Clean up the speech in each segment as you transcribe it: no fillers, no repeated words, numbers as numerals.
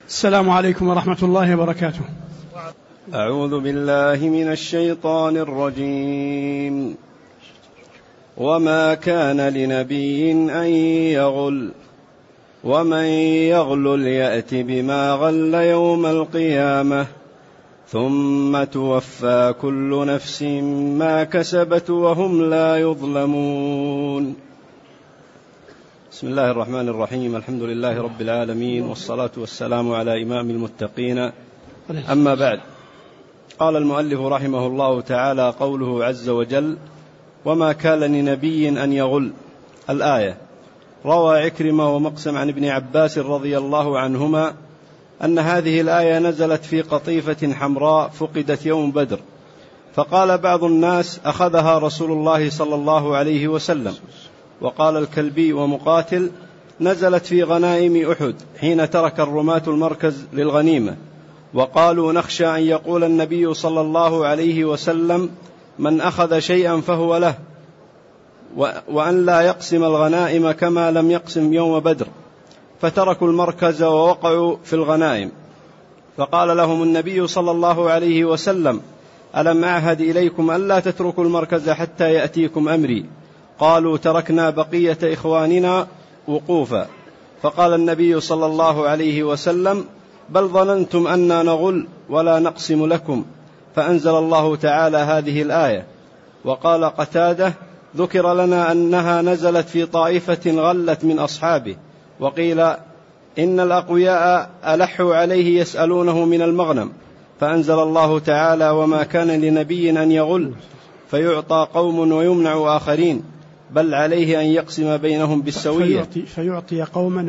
السلام عليكم ورحمة الله وبركاته. أعوذ بالله من الشيطان الرجيم. وما كان لنبي أن يغل ومن يغلل يأت بما غل يوم القيامة ثم توفى كل نفس ما كسبت وهم لا يظلمون. بسم الله الرحمن الرحيم. الحمد لله رب العالمين، والصلاة والسلام على إمام المتقين. أما بعد، قال المؤلف رحمه الله تعالى: قوله عز وجل: وما كان لنبي أن يغل. الآية. روى عكرمة ومقسم عن ابن عباس رضي الله عنهما أن هذه الآية نزلت في قطيفة حمراء فقدت يوم بدر، فقال بعض الناس: أخذها رسول الله صلى الله عليه وسلم. وقال الكلبي ومقاتل: نزلت في غنائم أحد حين ترك الرماة المركز للغنيمة، وقالوا: نخشى أن يقول النبي صلى الله عليه وسلم: من أخذ شيئا فهو له، وأن لا يقسم الغنائم كما لم يقسم يوم بدر، فتركوا المركز ووقعوا في الغنائم. فقال لهم النبي صلى الله عليه وسلم: ألم أعهد إليكم ألا تتركوا المركز حتى يأتيكم أمري؟ قالوا: تركنا بقية إخواننا وقوفا. فقال النبي صلى الله عليه وسلم: بل ظننتم أننا نغل ولا نقسم لكم. فأنزل الله تعالى هذه الآية. وقال قتادة: ذكر لنا أنها نزلت في طائفة غلت من أصحابه، وقيل إن الأقوياء ألحوا عليه يسألونه من المغنم، فأنزل الله تعالى: وما كان لنبي أن يغل فيعطى قوم ويمنع آخرين، بل عليه أن يقسم بينهم بالسوية. فيعطي قوما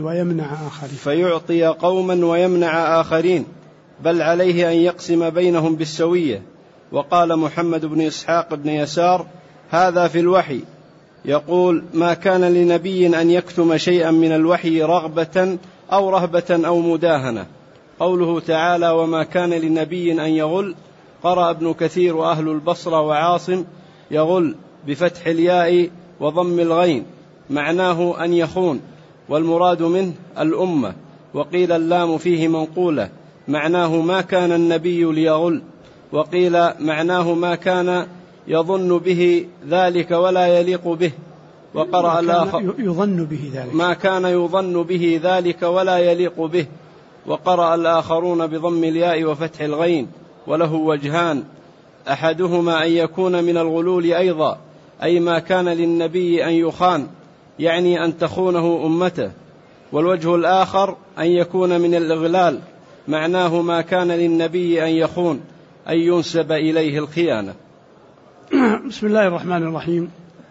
ويمنع آخرين، بل عليه أن يقسم بينهم بالسوية. وقال محمد بن إسحاق بن يسار: هذا في الوحي، يقول: ما كان لنبي أن يكتم شيئا من الوحي رغبة أو رهبة أو مداهنة. قوله تعالى: وما كان لنبي أن يغل، قرأ ابن كثير وأهل البصرة وعاصم: يغل بفتح الياء وضم الغين، معناه أن يخون، والمراد منه الأمة. وقيل اللام فيه منقولة، معناه ما كان النبي ليغل. وقيل معناه ما كان يظن به ذلك ولا يليق به. وقرأ الآخر: ما كان يظن به ذلك ولا يليق به. وقرأ الآخرون بضم الياء وفتح الغين، وله وجهان: أحدهما أن يكون من الغلول أيضا، أي ما كان للنبي أن يخان، يعني أن تخونه أمته. والوجه الآخر أن يكون من الإغلال، معناه ما كان للنبي أن يخون، أن ينسب إليه الخيانة. بسم الله الرحمن الرحيم.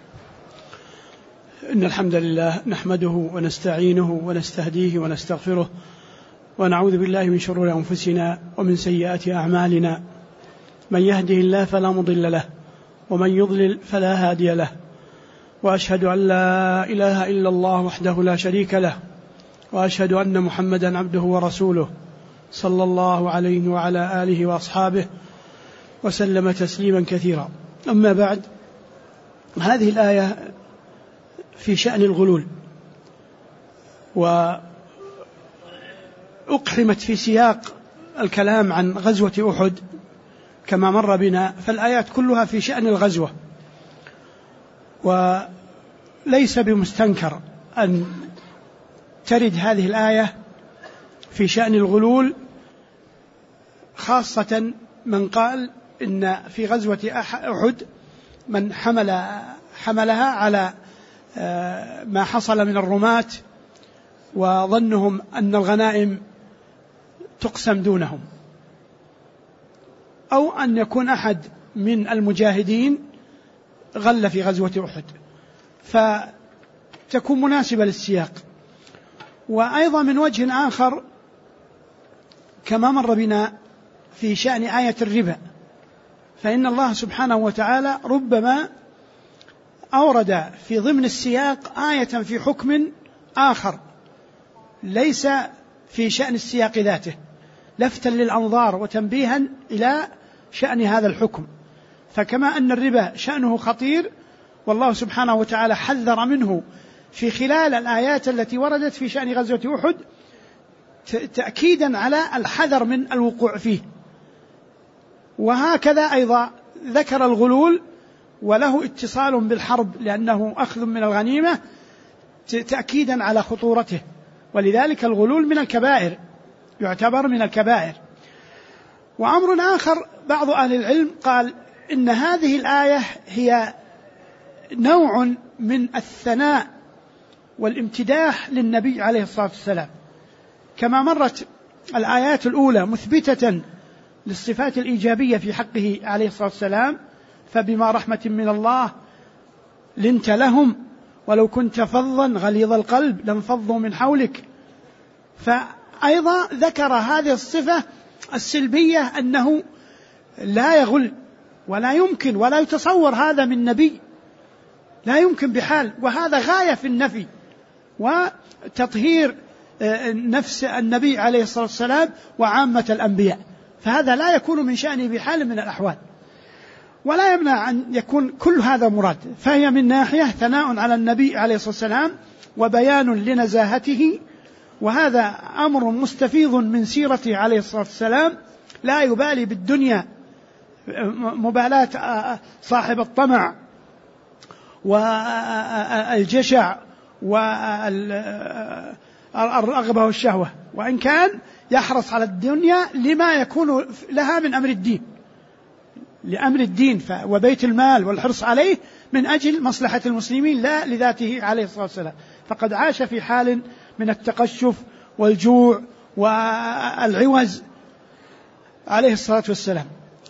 إن الحمد لله نحمده ونستعينه ونستهديه ونستغفره، ونعوذ بالله من شرور أنفسنا ومن سيئات أعمالنا. من يهده الله فلا مضل له، ومن يضلل فلا هادي له. وأشهد أن لا إله إلا الله وحده لا شريك له، وأشهد أن محمدا عبده ورسوله، صلى الله عليه وعلى آله وأصحابه وسلم تسليما كثيرا. أما بعد، هذه الآية في شأن الغلول، وأقحمت في سياق الكلام عن غزوة أحد كما مر بنا، فالآيات كلها في شأن الغزوة. وليس بمستنكر أن ترد هذه الآية في شأن الغلول، خاصة من قال إن في غزوة أحد من حملها على ما حصل من الرماة، وظنهم أن الغنائم تقسم دونهم، أو أن يكون أحد من المجاهدين غل في غزوة أحد، فتكون مناسبة للسياق. وأيضا من وجه آخر كما مر بنا في شأن آية الربا، فإن الله سبحانه وتعالى ربما أورد في ضمن السياق آية في حكم آخر ليس في شأن السياق ذاته، لفتا للأنظار وتنبيها إلى شأن هذا الحكم. فكما أن الربا شأنه خطير، والله سبحانه وتعالى حذر منه في خلال الآيات التي وردت في شأن غزوة أحد، تأكيدا على الحذر من الوقوع فيه. وهكذا أيضا ذكر الغلول وله اتصال بالحرب لأنه أخذ من الغنيمة تأكيدا على خطورته، ولذلك الغلول من الكبائر، يعتبر من الكبائر. وأمر آخر بعض أهل العلم قال إن هذه الآية هي نوع من الثناء والامتداح للنبي عليه الصلاة والسلام، كما مرت الآيات الأولى مثبتة للصفات الإيجابية في حقه عليه الصلاة والسلام، فبما رحمة من الله لنت لهم ولو كنت فظا غليظ القلب لانفضوا من حولك. فأيضا ذكر هذه الصفة السلبية أنه لا يغل، ولا يمكن ولا يتصور هذا من نبي، لا يمكن بحال، وهذا غاية في النفي وتطهير نفس النبي عليه الصلاة والسلام وعامة الأنبياء، فهذا لا يكون من شأنه بحال من الأحوال، ولا يمنع أن يكون كل هذا مراد. فهي من ناحية ثناء على النبي عليه الصلاة والسلام وبيان لنزاهته، وهذا أمر مستفيض من سيرته عليه الصلاة والسلام، لا يبالي بالدنيا مبالاة صاحب الطمع والجشع والرغبة والشهوة، وإن كان يحرص على الدنيا لما يكون لها من أمر الدين، لأمر الدين وبيت المال والحرص عليه من أجل مصلحة المسلمين لا لذاته عليه الصلاة والسلام، فقد عاش في حال من التقشف والجوع والعوز عليه الصلاة والسلام.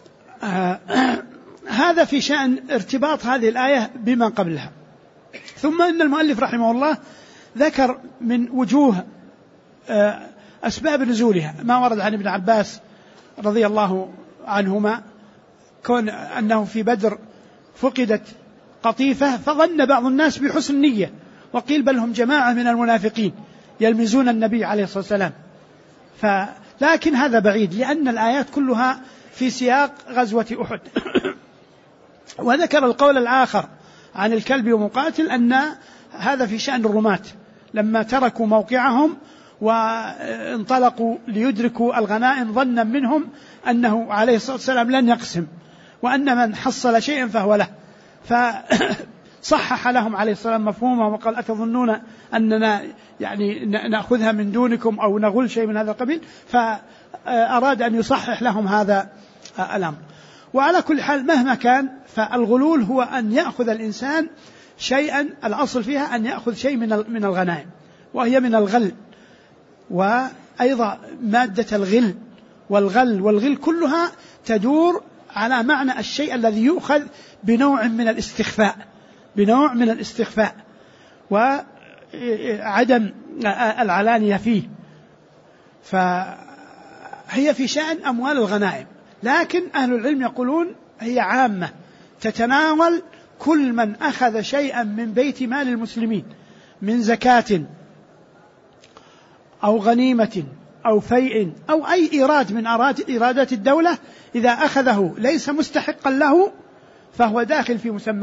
هذا في شأن ارتباط هذه الآية بما قبلها. ثم إن المؤلف رحمه الله ذكر من وجوه أسباب نزولها ما ورد عن ابن عباس رضي الله عنهما، كون أنه في بدر فقدت قطيفة فظن بعض الناس بحسن نية، وقيل بل هم جماعة من المنافقين يلمزون النبي عليه الصلاة والسلام، لكن هذا بعيد لأن الآيات كلها في سياق غزوة أحد. وذكر القول الآخر عن الكلب ومقاتل أن هذا في شأن الرماة لما تركوا موقعهم وانطلقوا ليدركوا الغنائم ظنا منهم أنه عليه الصلاة والسلام لن يقسم، وأن من حصل شيئا فهو له، فصحح لهم عليه الصلاة والسلام مفهومه وقال أتظنون أننا يعني نأخذها من دونكم أو نغل شيء من هذا القبيل، فأراد أن يصحح لهم هذا الأمر. وعلى كل حال مهما كان فالغلول هو أن يأخذ الإنسان شيئا، الأصل فيها أن يأخذ شيء من الغنائم، وهي من الغل، وأيضا مادة الغل والغل كلها تدور على معنى الشيء الذي يؤخذ بنوع من الاستخفاء وعدم العلانية فيه، فهي في شأن أموال الغنائم. لكن أهل العلم يقولون هي عامة تتناول كل من أخذ شيئا من بيت مال المسلمين من زكاة أو غنيمة أو فيء أو أي إيراد من إيرادات الدولة، إذا أخذه ليس مستحقا له فهو داخل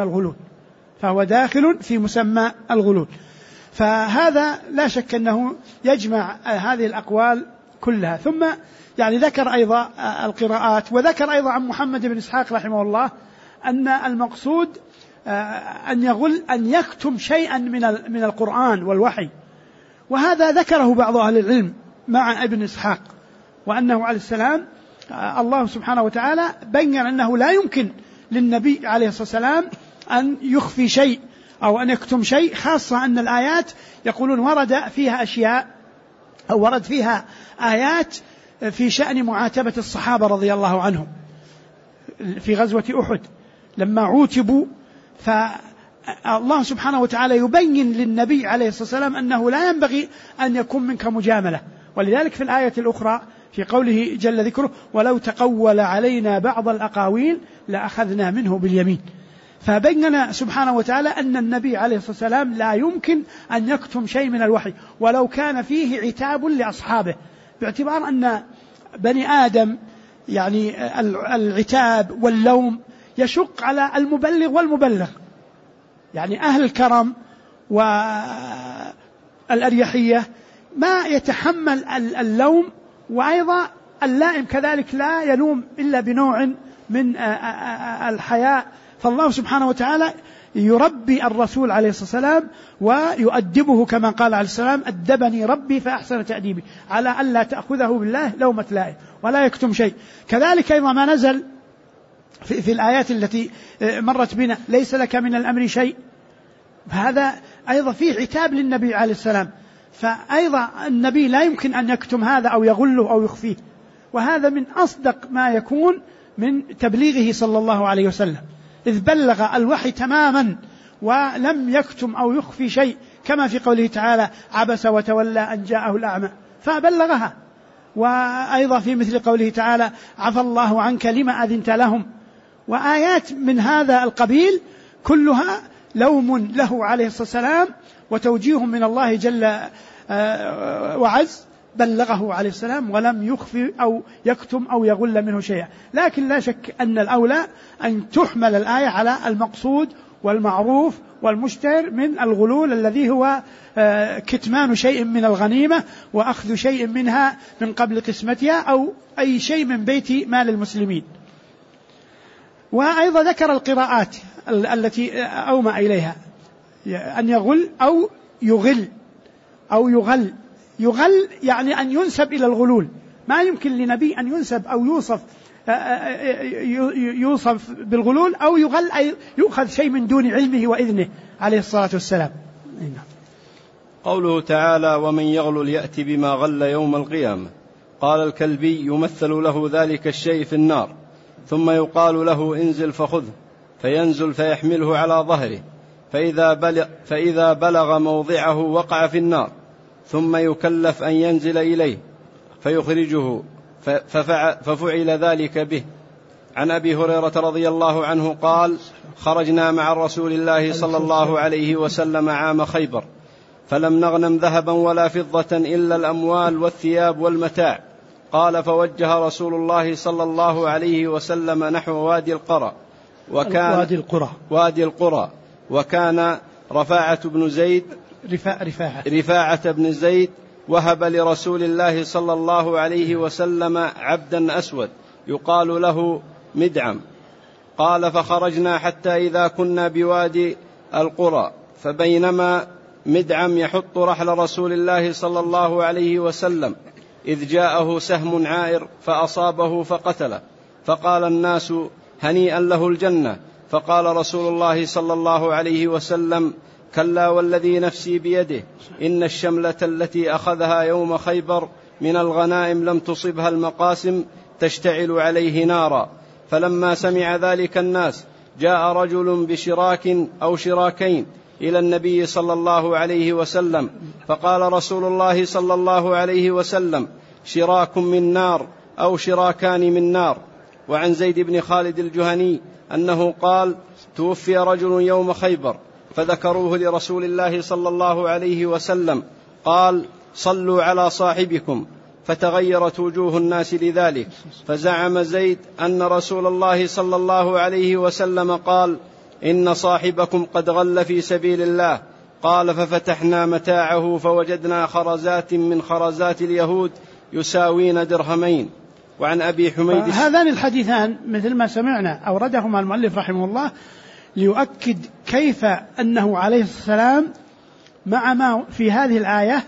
في مسمى الغلول. فهذا لا شك أنه يجمع هذه الأقوال كلها. ثم يعني ذكر أيضا القراءات، وذكر أيضا عن محمد بن إسحاق رحمه الله أن المقصود أن يغل أن يكتم شيئا من القرآن والوحي، وهذا ذكره بعض أهل العلم مع ابن إسحاق، وأنه عليه السلام الله سبحانه وتعالى بين أنه لا يمكن للنبي عليه الصلاة والسلام أن يخفي شيء أو أن يكتم شيء، خاصة أن الآيات يقولون ورد فيها أشياء أو ورد فيها آيات في شأن معاتبة الصحابة رضي الله عنهم في غزوة أحد لما عوتبوا، فالله سبحانه وتعالى يبين للنبي عليه الصلاة والسلام أنه لا ينبغي أن يكون منك مجاملة. ولذلك في الآية الأخرى في قوله جل ذكره ولو تقول علينا بعض الأقاويل لأخذنا منه باليمين، فبين سبحانه وتعالى أن النبي عليه الصلاة والسلام لا يمكن أن يكتم شيء من الوحي ولو كان فيه عتاب لأصحابه، باعتبار أن بني آدم يعني العتاب واللوم يشق على المبلغ والمبلغ، يعني أهل الكرم والأريحية ما يتحمل اللوم، وأيضا اللائم كذلك لا يلوم إلا بنوع من الحياء. فالله سبحانه وتعالى يربي الرسول عليه الصلاة والسلام ويؤدبه كما قال عليه السلام: أدبني ربي فأحسن تأديبي، على ألا تأخذه بالله لومة لائم ولا يكتم شيء. كذلك أيضا ما نزل في الآيات التي مرت بنا: ليس لك من الأمر شيء، هذا أيضا فيه عتاب للنبي عليه السلام، فأيضا النبي لا يمكن أن يكتم هذا أو يغله أو يخفيه، وهذا من أصدق ما يكون من تبليغه صلى الله عليه وسلم، إذ بلغ الوحي تماما ولم يكتم أو يخفي شيء، كما في قوله تعالى: عبس وتولى أن جاءه الأعمى، فبلغها. وأيضا في مثل قوله تعالى: عفى الله عنك لما أذنت لهم. وآيات من هذا القبيل كلها لوم له عليه الصلاة والسلام وتوجيه من الله جل وعز، بلغه عليه السلام ولم يخفي أو يكتم أو يغل منه شيئا. لكن لا شك أن الأولى أن تحمل الآية على المقصود والمعروف والمشتهر من الغلول، الذي هو كتمان شيء من الغنيمة وأخذ شيء منها من قبل قسمتها، أو أي شيء من بيت مال المسلمين. وأيضا ذكر القراءات التي أومأ إليها، أن يغل أو يغل أو يغل. يغل يعني أن ينسب إلى الغلول، ما يمكن لنبي أن ينسب أو يوصف بالغلول، أو يغل أي يؤخذ شيء من دون علمه وإذنه عليه الصلاة والسلام. قوله تعالى: ومن يغلل يأتي بما غل يوم القيامة. قال الكلبي: يمثل له ذلك الشيء في النار، ثم يقال له: انزل فخذه، فينزل فيحمله على ظهره، فإذا بلغ موضعه وقع في النار، ثم يكلف أن ينزل إليه فيخرجه، ففعل ذلك به. عن أبي هريرة رضي الله عنه قال: خرجنا مع رسول الله صلى الله عليه وسلم عام خيبر، فلم نغنم ذهبا ولا فضة إلا الأموال والثياب والمتاع. قال: فوجه رسول الله صلى الله عليه وسلم نحو وادي القرى، وكان رفاعة بن زيد وهب لرسول الله صلى الله عليه وسلم عبدا أسود يقال له مدعم. قال: فخرجنا حتى إذا كنا بوادي القرى، فبينما مدعم يحط رحل رسول الله صلى الله عليه وسلم إذ جاءه سهم عائر فأصابه فقتله، فقال الناس: هنيئا له الجنة. فقال رسول الله صلى الله عليه وسلم: كلا والذي نفسي بيده، إن الشملة التي أخذها يوم خيبر من الغنائم لم تصبها المقاسم تشتعل عليه نارا. فلما سمع ذلك الناس جاء رجل بشراك أو شراكين إلى النبي صلى الله عليه وسلم، فقال رسول الله صلى الله عليه وسلم: شراك من نار أو شراكان من نار. وعن زيد بن خالد الجهني أنه قال: توفي رجل يوم خيبر، فذكروه لرسول الله صلى الله عليه وسلم، قال: صلوا على صاحبكم، فتغيرت وجوه الناس لذلك. فزعم زيد أن رسول الله صلى الله عليه وسلم قال: إن صاحبكم قد غل في سبيل الله. قال: ففتحنا متاعه فوجدنا خرزات من خرزات اليهود يساوين درهمين. وعن أبي حميد هذان الحديثان مثل ما سمعنا أوردهما المؤلف رحمه الله ليؤكد كيف أنه عليه السلام مع ما في هذه الآية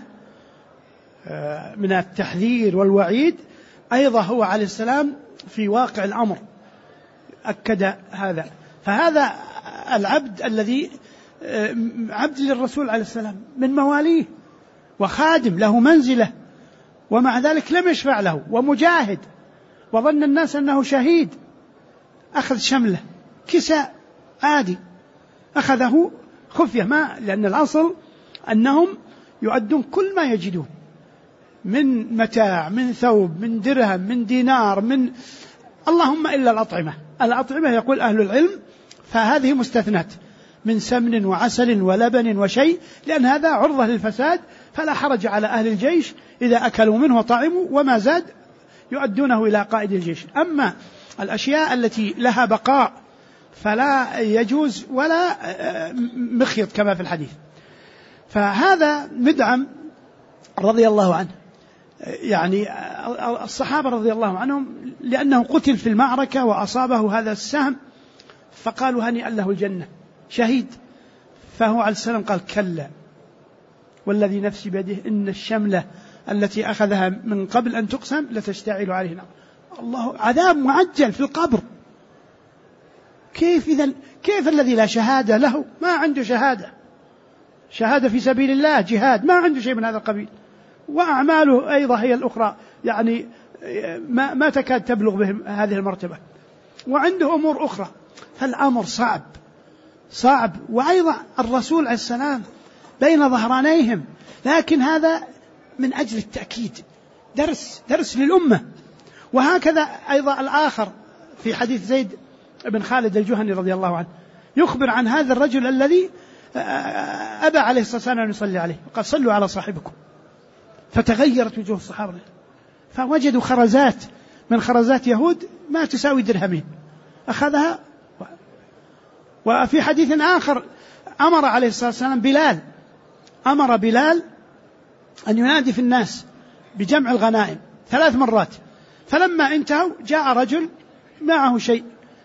من التحذير والوعيد، أيضا هو عليه السلام في واقع الأمر أكد هذا. فهذا العبد الذي عبد للرسول عليه السلام من مواليه وخادم له منزلة، ومع ذلك لم يشفع له، ومجاهد، وظن الناس أنه شهيد، أخذ شمله كساء عادي، أخذه خفية، لأن الأصل أنهم يؤدون كل ما يجدون من متاع، من ثوب، من درهم، من دينار، من اللهم إلا الأطعمة يقول أهل العلم فهذه مستثنات من سمن وعسل ولبن وشيء، لأن هذا عرضة للفساد، فلا حرج على أهل الجيش إذا أكلوا منه وطعموا، وما زاد يؤدونه إلى قائد الجيش. أما الأشياء التي لها بقاء فلا يجوز ولا مخيط كما في الحديث. فهذا مدعم رضي الله عنه، يعني الصحابة رضي الله عنهم لأنه قتل في المعركة وأصابه هذا السهم فقالوا هنيئا له الجنة شهيد، فهو عليه السلام قال كلا والذي نفسي بيده إن الشملة التي أخذها من قبل أن تقسم لتشتعل عليه نار. الله، عذاب معجل في القبر. كيف الذي لا شهادة له، ما عنده شهادة في سبيل الله، جهاد، ما عنده شيء من هذا القبيل، وأعماله أيضا هي الأخرى يعني ما تكاد تبلغ بهم هذه المرتبة، وعنده أمور أخرى، فالأمر صعب. وأيضا الرسول عليه السلام بين ظهرانيهم، لكن هذا من أجل التأكيد، درس للأمة. وهكذا أيضا الآخر في حديث زيد بن خالد الجهني رضي الله عنه يخبر عن هذا الرجل الذي أبى عليه الصلاة والسلام أن يصلي عليه، وقال صلوا على صاحبكم، فتغيرت وجوه الصحابة، فوجدوا خرزات من خرزات يهود ما تساوي درهمين أخذها. وفي حديث آخر أمر عليه الصلاة والسلام بلال أن ينادي في الناس بجمع الغنائم 3 مرات، فلما انتهوا جاء رجل معه شيء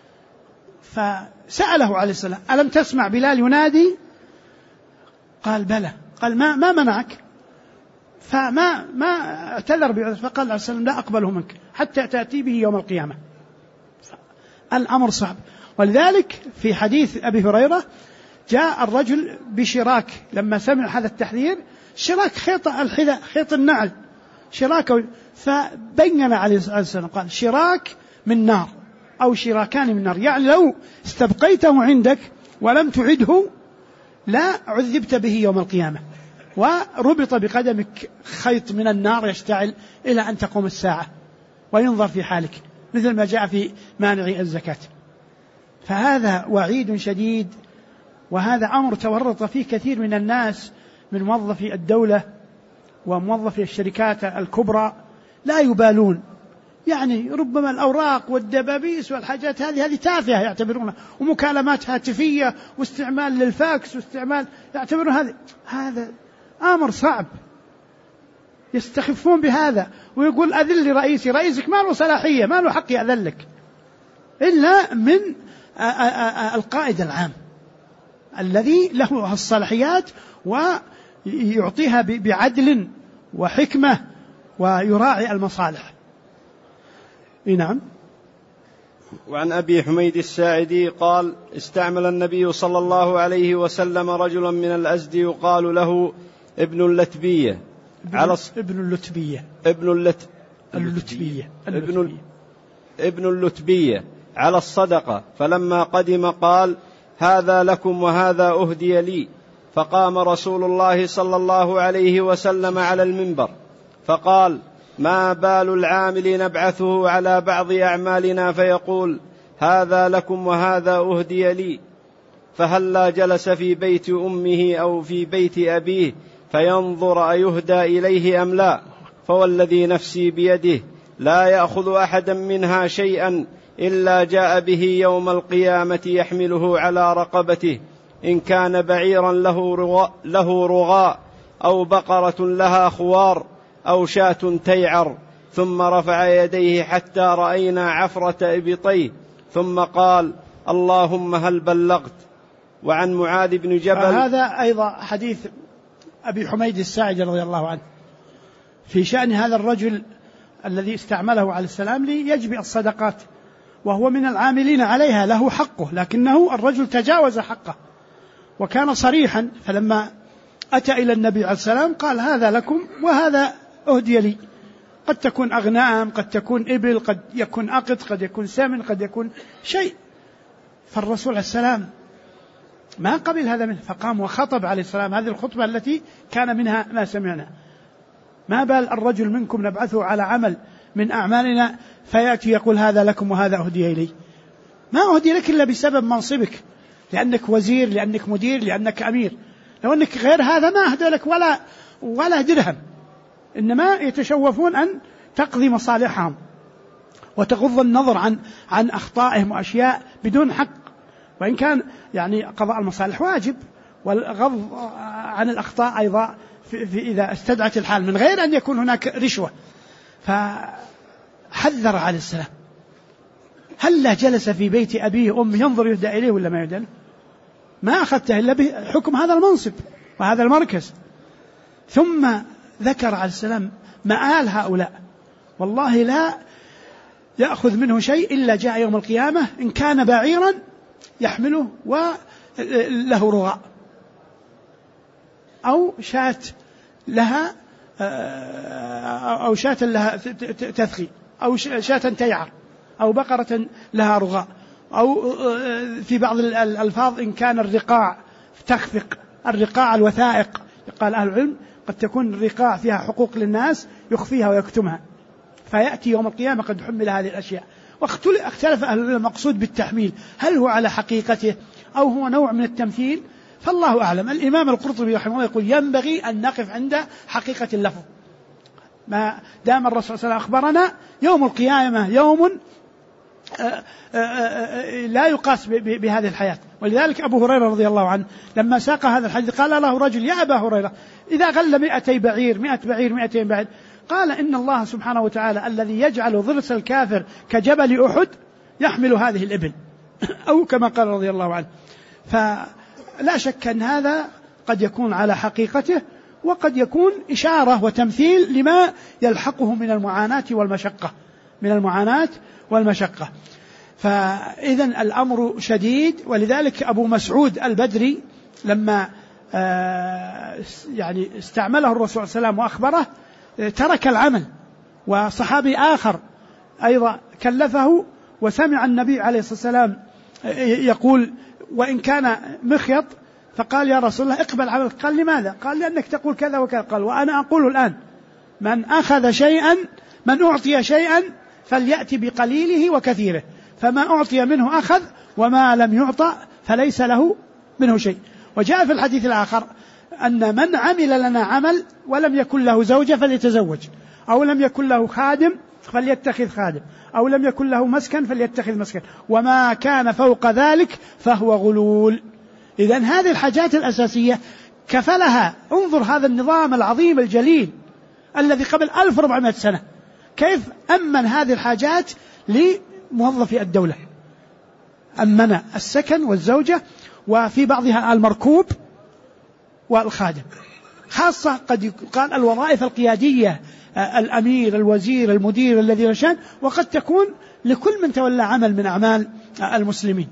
فسأله عليه السلام ألم تسمع بلال ينادي؟ قال بلى. قال ما منعك؟ فما اعتذر بعذر، فقال عليه السلام لا أقبله منك حتى تأتي به يوم القيامة. الأمر صعب. ولذلك في حديث أبي هريرة جاء الرجل بشراك لما سمع هذا التحذير، شراك خيط الحذاء، خيط النعل، شراك، فبين عليه السلام قال شراك من نار أو شراكان من نار، يعني لو استبقيته عندك ولم تعده لا عذبت به يوم القيامة، وربط بقدمك خيط من النار يشتعل إلى أن تقوم الساعة وينظر في حالك، مثل ما جاء في مانع الزكاة. فهذا وعيد شديد، وهذا أمر تورط فيه كثير من الناس من موظفي الدولة وموظفي الشركات الكبرى، لا يبالون، يعني ربما الأوراق والدبابيس والحاجات هذه تافهة يعتبرونها، ومكالمات هاتفية واستعمال للفاكس واستعمال، يعتبرون هذا أمر صعب، يستخفون بهذا، ويقول أذل لي رئيسك ما له صلاحية، ما له حق يأذلك إلا من القائد العام الذي له الصلاحيات ويعطيها بعدل وحكمة ويراعي المصالح. نعم. وعن أبي حميد الساعدي قال استعمل النبي صلى الله عليه وسلم رجلا من الأزد يقال له ابن اللتبية ابن اللتبية على الصدقة، فلما قدم قال هذا لكم وهذا أهدي لي، فقام رسول الله صلى الله عليه وسلم على المنبر فقال ما بال العامل نبعثه على بعض أعمالنا فيقول هذا لكم وهذا أهدي لي، فهلا جلس في بيت أمه أو في بيت أبيه فينظر أيهدى إليه أم لا، فوالذي نفسي بيده لا يأخذ أحدا منها شيئا إلا جاء به يوم القيامة يحمله على رقبته، إن كان بعيرا له رغاء أو بقرة لها خوار أو شاة تيعر، ثم رفع يديه حتى رأينا عفرة إبطيه ثم قال اللهم هل بلغت. وعن معاذ بن جبل. هذا أيضا حديث أبي حميد الساعدي رضي الله عنه في شأن هذا الرجل الذي استعمله عليه السلام ليجبئ الصدقات، وهو من العاملين عليها، له حقه، لكنه الرجل تجاوز حقه وكان صريحا، فلما أتى إلى النبي عليه السلام قال هذا لكم وهذا أهدي لي، قد تكون أغنام، قد تكون إبل، قد يكون أقط، قد يكون سمن، قد يكون شيء. فالرسول عليه السلام ما قبل هذا منه، فقام وخطب عليه السلام هذه الخطبة التي كان منها ما سمعنا. ما بال الرجل منكم نبعثه على عمل من أعمالنا فيأتي يقول هذا لكم وهذا أهدي لي. ما أهدي لك إلا بسبب منصبك، لأنك وزير، لأنك مدير، لأنك أمير. لو أنك غير هذا ما أهدى لك ولا درهم، إنما يتشوفون أن تقضي مصالحهم وتغض النظر عن أخطائهم وأشياء بدون حق، وإن كان يعني قضاء المصالح واجب، والغض عن الأخطاء أيضا إذا استدعت الحال من غير أن يكون هناك رشوة. فحذر عليه السلام. هل جلس في بيت أبيه أمه ينظر يهدى إليه ولا ما يهدى له؟ ما أخذته إلا بحكم هذا المنصب وهذا المركز. ثم ذكر عليه السلام مآل هؤلاء، والله لا يأخذ منه شيء إلا جاء يوم القيامة إن كان بعيرا يحمله وله رغاء، أو شاة لها تثخي، أو شاة تيعر، أو بقرة لها رغاء، أو في بعض الألفاظ إن كان الرقاع تخفق، الرقاع الوثائق. قال أهل العلم قد تكون الرقاع فيها حقوق للناس يخفيها ويكتمها، فيأتي يوم القيامة قد حمل هذه الأشياء. واختلف أهل العلم المقصود بالتحميل، هل هو على حقيقته أو هو نوع من التمثيل؟ فالله أعلم. الإمام القرطبي رحمه الله يقول ينبغي أن نقف عند حقيقة اللفظ، ما دام الرسول صلى الله عليه وسلم أخبرنا يوم القيامة يوم لا يقاس بهذه الحياة. ولذلك أبو هريرة رضي الله عنه لما ساق هذا الحديث قال له رجل: يا أبا هريرة، إذا غل 200 بعير 100 بعير 200 بعير، قال: إن الله سبحانه وتعالى الذي يجعل ضرس الكافر كجبل أحد يحمل هذه الإبل أو كما قال رضي الله عنه. فلا شك أن هذا قد يكون على حقيقته، وقد يكون إشارة وتمثيل لما يلحقه من المعاناة والمشقة. فإذن الأمر شديد. ولذلك أبو مسعود البدري لما استعمله الرسول صلى الله عليه وسلم وأخبره ترك العمل. وصحابي آخر أيضا كلفه وسمع النبي عليه الصلاة والسلام يقول وإن كان مخيط، فقال: يا رسول الله اقبل عملك. قال: لماذا؟ قال: لأنك تقول كذا وكذا. قال: وأنا أقول الآن من أعطي شيئا فليأتي بقليله وكثيره، فما أعطي منه أخذ، وما لم يعطى فليس له منه شيء. وجاء في الحديث الآخر أن من عمل لنا عمل ولم يكن له زوجة فليتزوج، أو لم يكن له خادم فليتخذ خادم، أو لم يكن له مسكن فليتخذ مسكن، وما كان فوق ذلك فهو غلول. إذن هذه الحاجات الأساسية كفلها. انظر هذا النظام العظيم الجليل الذي قبل 1400 سنة كيف أمن هذه الحاجات لموظفي الدولة. أمن السكن والزوجة، وفي بعضها المركوب والخادم، خاصة قد يقال الوظائف القيادية، الأمير، الوزير، المدير الذي يشان، وقد تكون لكل من تولى عمل من أعمال المسلمين.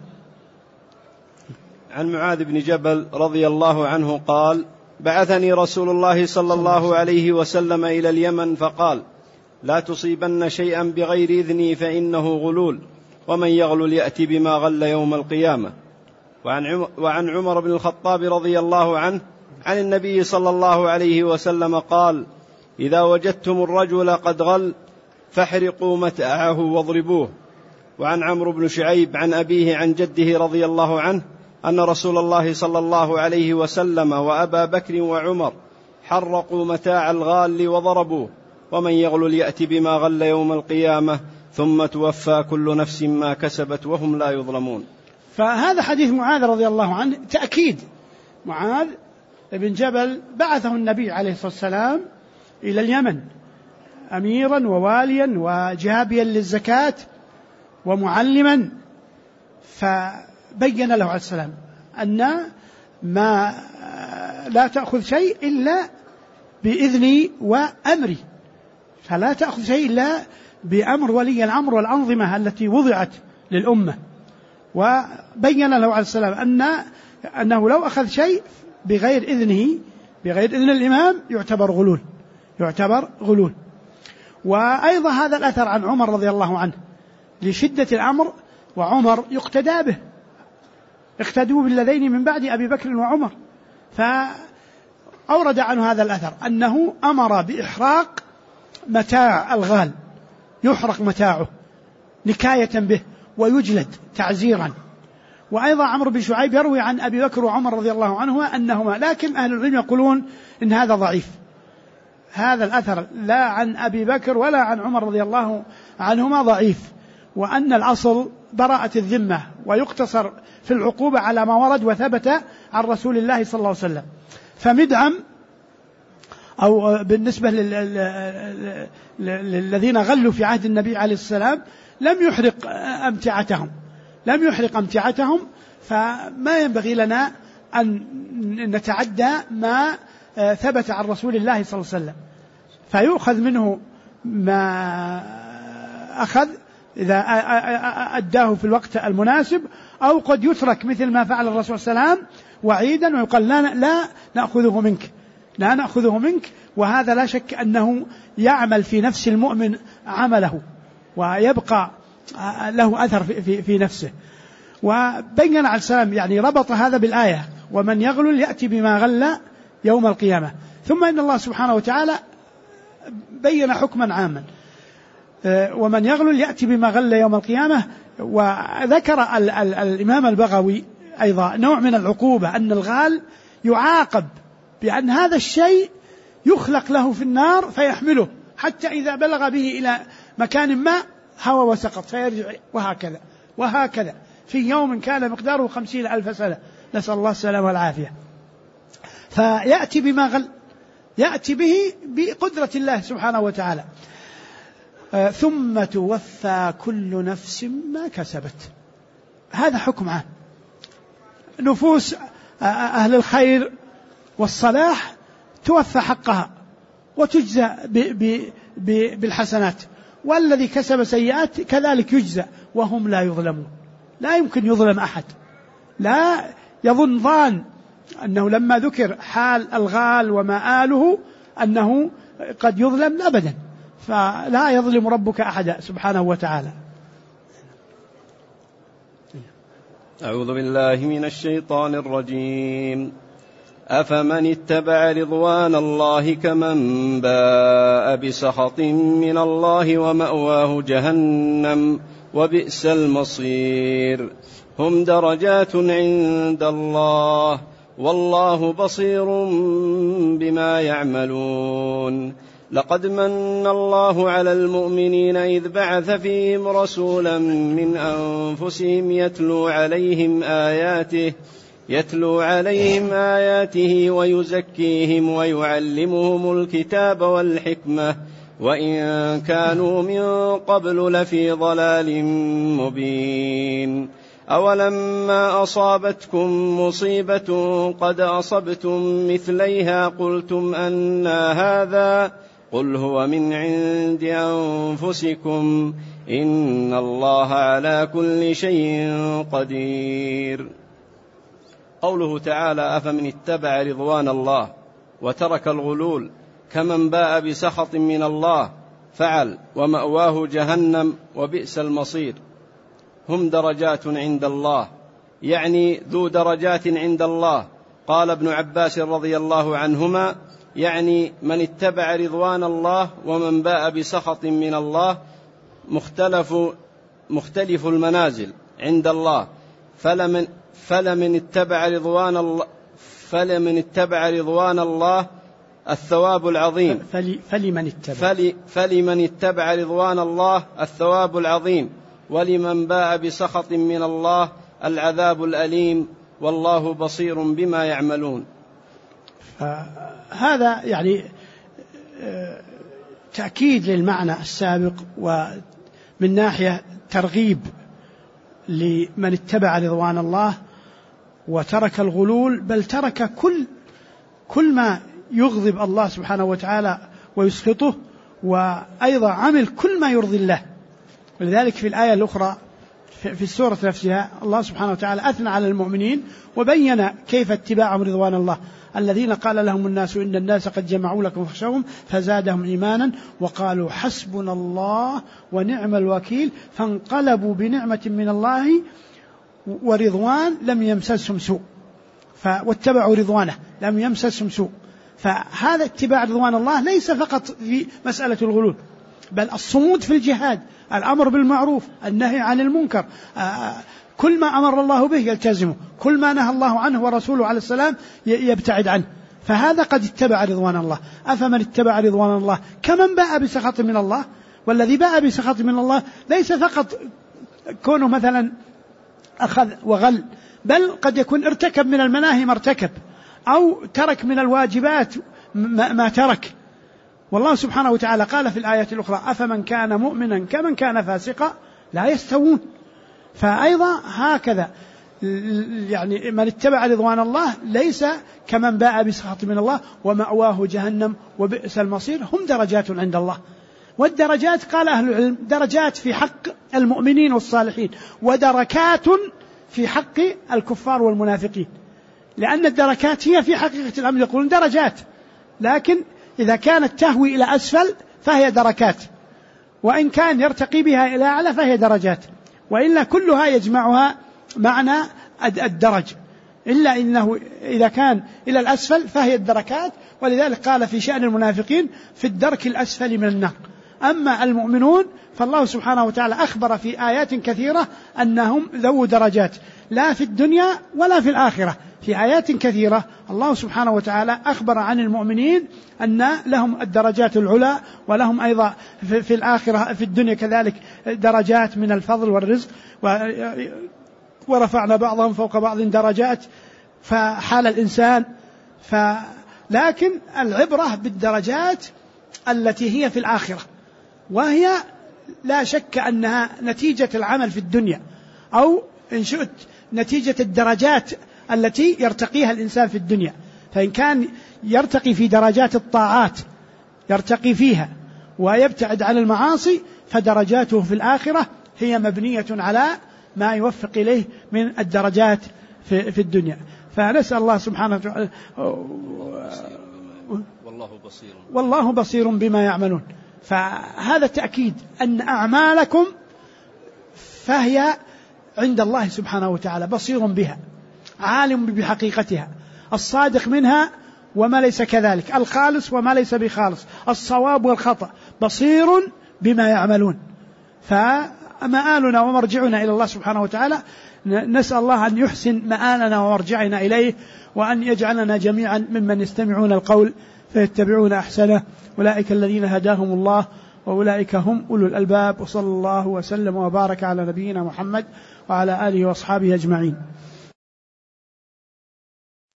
عن معاذ بن جبل رضي الله عنه قال: بعثني رسول الله صلى الله عليه وسلم إلى اليمن فقال: لا تصيبن شيئا بغير إذني فإنه غلول، ومن يغلل يأتي بما غل يوم القيامة. وعن عمر بن الخطاب رضي الله عنه عن النبي صلى الله عليه وسلم قال: إذا وجدتم الرجل قد غل فاحرقوا متاعه واضربوه. وعن عمرو بن شعيب عن أبيه عن جده رضي الله عنه أن رسول الله صلى الله عليه وسلم وأبا بكر وعمر حرقوا متاع الغال وضربوه، ومن يغلل يأتي بما غل يوم القيامة ثم توفى كل نفس ما كسبت وهم لا يظلمون. فهذا حديث معاذ رضي الله عنه تأكيد. معاذ بن جبل بعثه النبي عليه الصلاة والسلام إلى اليمن أميرا وواليا وجابيا للزكاة ومعلما، فبين له عليه السلام أن ما لا تأخذ شيء إلا بإذني وأمري، فلا تأخذ شيء إلا بأمر ولي الأمر والأنظمة التي وضعت للأمة. وبين له عليه السلام أنه لو أخذ شيء بغير إذنه، بغير إذن الإمام، يعتبر غلول. وأيضا هذا الأثر عن عمر رضي الله عنه لشدة الأمر، وعمر يقتدى به، اقتدوا بالذين من بعد أبي بكر وعمر. فأورد عنه هذا الأثر أنه أمر بإحراق متاع الغال، يحرق متاعه نكاية به ويجلد تعزيرا. وأيضا عمرو بن شعيب يروي عن أبي بكر وعمر رضي الله عنهما أنهما، لكن أهل العلم يقولون إن هذا ضعيف، هذا الأثر لا عن أبي بكر ولا عن عمر رضي الله عنهما ضعيف، وأن الأصل براءة الذمة، ويقتصر في العقوبة على ما ورد وثبت عن رسول الله صلى الله عليه وسلم. فمدعم أو بالنسبة للذين غلوا في عهد النبي عليه السلام لم يحرق أمتعتهم، فما ينبغي لنا أن نتعدى ما ثبت عن رسول الله صلى الله عليه وسلم، فيؤخذ منه ما أخذ إذا أداه في الوقت المناسب، أو قد يترك مثل ما فعل الرسول صلى الله عليه وسلم وعيدا ويقال لا نأخذه منك، وهذا لا شك أنه يعمل في نفس المؤمن عمله ويبقى له أثر في نفسه. وبين عليه السلام يعني ربط هذا بالآية ومن يغلل يأتي بما غل يوم القيامة. ثم إن الله سبحانه وتعالى بين حكما عاما، ومن يغلل يأتي بما غل يوم القيامة. وذكر الإمام البغوي أيضا نوع من العقوبة، أن الغال يعاقب بأن هذا الشيء يخلق له في النار فيحمله حتى إذا بلغ به إلى مكان ما هوى وسقط فيرجع، وهكذا في يوم كان مقداره 50,000 سنة، نسأل الله السلامة والعافية. فيأتي بما غل، يأتي به بقدرة الله سبحانه وتعالى. ثم توفى كل نفس ما كسبت. هذا حكم عام، نفوس أهل الخير والصلاح توفى حقها وتجزى بالحسنات، والذي كسب سيئات كذلك يجزى وهم لا يظلمون. لا يمكن يظلم أحد، لا يظن ظان أنه لما ذكر حال الغال ومآله أنه قد يظلم، أبدا، فلا يظلم ربك أحدا سبحانه وتعالى. أعوذ بالله من الشيطان الرجيم. أفمن اتبع رضوان الله كمن باء بسخط من الله ومأواه جهنم وبئس المصير. هم درجات عند الله والله بصير بما يعملون. لقد من الله على المؤمنين إذ بعث فيهم رسولا من أنفسهم يتلو عليهم آياته ويزكيهم ويعلمهم الكتاب والحكمة وإن كانوا من قبل لفي ضلال مبين. أولما أصابتكم مصيبة قد أصبتم مثليها قلتم أنى هذا قل هو من عند أنفسكم إن الله على كل شيء قدير. قوله تعالى أفمن اتبع رضوان الله وترك الغلول كمن باء بسخط من الله فعل ومأواه جهنم وبئس المصير. هم درجات عند الله، يعني ذو درجات عند الله. قال ابن عباس رضي الله عنهما يعني من اتبع رضوان الله ومن باء بسخط من الله مختلف المنازل عند الله. فلمن اتبع رضوان الله الثواب العظيم فلمن اتبع رضوان الله الثواب العظيم، ولمن باء بسخط من الله العذاب الأليم، والله بصير بما يعملون. هذا يعني تأكيد للمعنى السابق، ومن ناحية ترغيب لمن اتبع رضوان الله وترك الغلول، بل ترك كل ما يغضب الله سبحانه وتعالى ويسخطه، وأيضا عمل كل ما يرضي الله. ولذلك في الآية الأخرى في السورة نفسها الله سبحانه وتعالى أثنى على المؤمنين وبين كيف اتباعهم رضوان الله. الذين قال لهم الناس إن الناس قد جمعوا لكم فاخشوهم فزادهم إيمانا وقالوا حسبنا الله ونعم الوكيل فانقلبوا بنعمة من الله ورضوان لم يمسسهم سوء، واتبعوا رضوانه لم يمسسهم سوء. فهذا اتباع رضوان الله ليس فقط في مسألة الغلول، بل الصمود في الجهاد، الأمر بالمعروف، النهي عن المنكر، كل ما أمر الله به يلتزمه، كل ما نهى الله عنه ورسوله عليه السلام يبتعد عنه. فهذا قد اتبع رضوان الله. أفمن اتبع رضوان الله كمن باء بسخط من الله. والذي باء بسخط من الله ليس فقط كونه مثلا أخذ وغل، بل قد يكون ارتكب من المناهي ما ارتكب، أو ترك من الواجبات ما ترك. والله سبحانه وتعالى قال في الآية الأخرى أفمن كان مؤمنا كمن كان فاسقا لا يستوون. فأيضا هكذا يعني من اتبع رضوان الله ليس كمن باء بسخط من الله ومأواه جهنم وبئس المصير. هم درجات عند الله. والدرجات قال أهل العلم درجات في حق المؤمنين والصالحين ودركات في حق الكفار والمنافقين، لأن الدركات هي في حقيقة الأمر يقولون درجات، لكن إذا كانت تهوي إلى أسفل فهي دركات، وإن كان يرتقي بها إلى أعلى فهي درجات، وإلا كلها يجمعها معنى الدرج، إلا إنه إذا كان إلى الأسفل فهي الدركات. ولذلك قال في شأن المنافقين في الدرك الأسفل من النار. أما المؤمنون فالله سبحانه وتعالى أخبر في آيات كثيرة أنهم ذو درجات لا في الدنيا ولا في الآخرة. في آيات كثيرة الله سبحانه وتعالى أخبر عن المؤمنين أن لهم الدرجات العلى، ولهم أيضا في الآخرة في الدنيا كذلك درجات من الفضل والرزق، ورفعنا بعضهم فوق بعض درجات. فحال الإنسان لكن العبرة بالدرجات التي هي في الآخرة، وهي لا شك أنها نتيجة العمل في الدنيا، أو إن شئت نتيجة الدرجات التي يرتقيها الإنسان في الدنيا. فإن كان يرتقي في درجات الطاعات يرتقي فيها ويبتعد عن المعاصي فدرجاته في الآخرة هي مبنية على ما يوفق إليه من الدرجات في الدنيا. فنسأل الله سبحانه وتعالى والله بصير بما يعملون. فهذا تأكيد أن أعمالكم فهي عند الله سبحانه وتعالى بصير بها، عالم بحقيقتها، الصادق منها وما ليس كذلك، الخالص وما ليس بخالص، الصواب والخطأ، بصير بما يعملون. فمآلنا ومرجعنا إلى الله سبحانه وتعالى. نسأل الله أن يحسن مآلنا ومرجعنا إليه، وأن يجعلنا جميعا ممن يستمعون القول فيتبعون أحسنه. أولئك الذين هداهم الله وأولئك هم أولو الألباب. وصلى الله وسلم وبارك على نبينا محمد وعلى آله وأصحابه أجمعين.